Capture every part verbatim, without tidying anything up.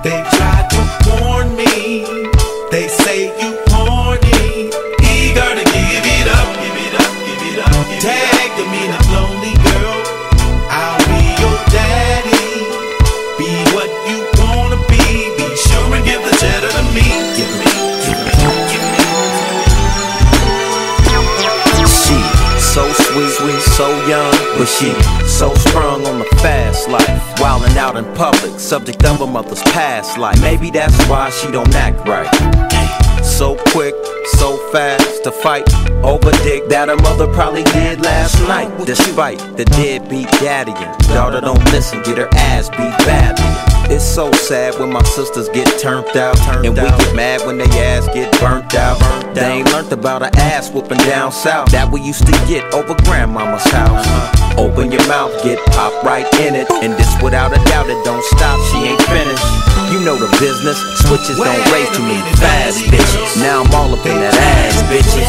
They tried to warn me. They say you horny, eager to give it up, give it up, give it up. Give Tag to me, the lonely girl. I'll be your daddy. Be what you wanna be. Be sure and give the cheddar to me. Give me, give me, give me. She so sweet, sweet, so young, but she so sprung on the fast life. Wildin' out in public, subject of a mother's past life. Maybe that's why she don't act right. So quick, so fast to fight over dick that her mother probably did last night. Despite the deadbeat daddy and daughter don't listen, get her ass beat badly. It's so sad when my sisters get turned out, and we get mad when they ass get burnt out. They ain't learned about her ass whooping down south that we used to get over grandmama's house. Open your mouth, get popped right in it, and this without a doubt it don't stop, she ain't finished. You know the business, switches don't raise too many fast bitches. Now I'm all up in that ass, bitches.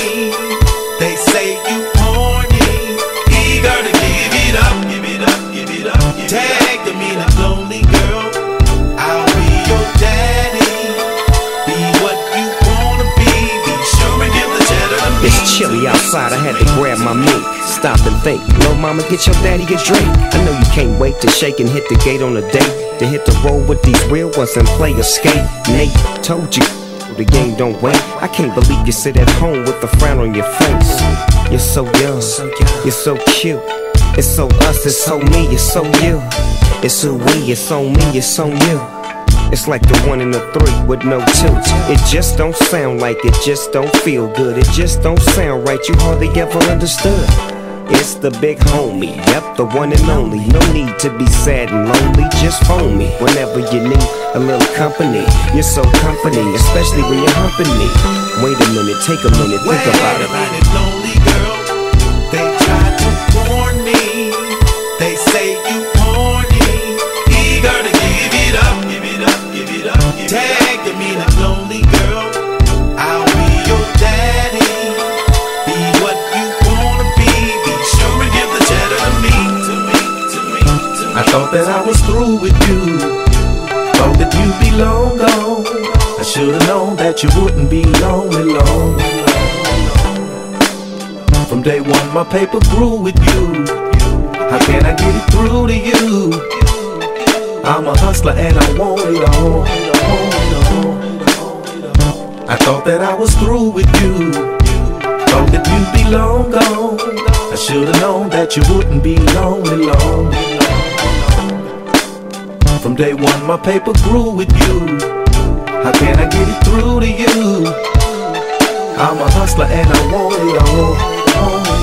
They say you horny, eager to give it up, give it up, give it up. Tag to me, the lonely girl. I'll be your daddy. Be what you wanna be. Be sure and give the cheddar to me. It's chilly outside, I had to grab my mink. Stop and think, little mama, get your daddy a drink. I know you can't wait to shake and hit the gate on a date, to hit the road with these real ones and play escape. Nate told you the game don't wait. I can't believe you sit at home with a frown on your face. You're so young, you're so cute. It's so us, it's so me, it's so you. It's who we, it's on me, it's on you. It's like the one and the three with no two. It just don't sound like it, just don't feel good. It just don't sound right, you hardly ever understood. It's the big homie, yep, the one and only. No need to be sad and lonely, just phone me whenever you need a little company. You're so company, especially when you're humping me. Wait a minute, take a minute, think Wait about a it. minute, lonely girl. They tried to warn me. They say you horny, eager to give it up, give it up, give it up. Give Tag to me, the lonely girl. I'll be your daddy. Be what you wanna be. Be sure and give the cheddar to me, to me, to me, to me. I thought that I was through with you. Thought that you'd be long gone. I should've known that you wouldn't be lonely long. From day one my paper grew with you. How can I get it through to you? I'm a hustler and I want it all. I thought that I was through with you. Thought that you'd be long gone. I should've known that you wouldn't be lonely long. From day one my paper grew with you. How can I get it through to you? I'm a hustler and I want it all.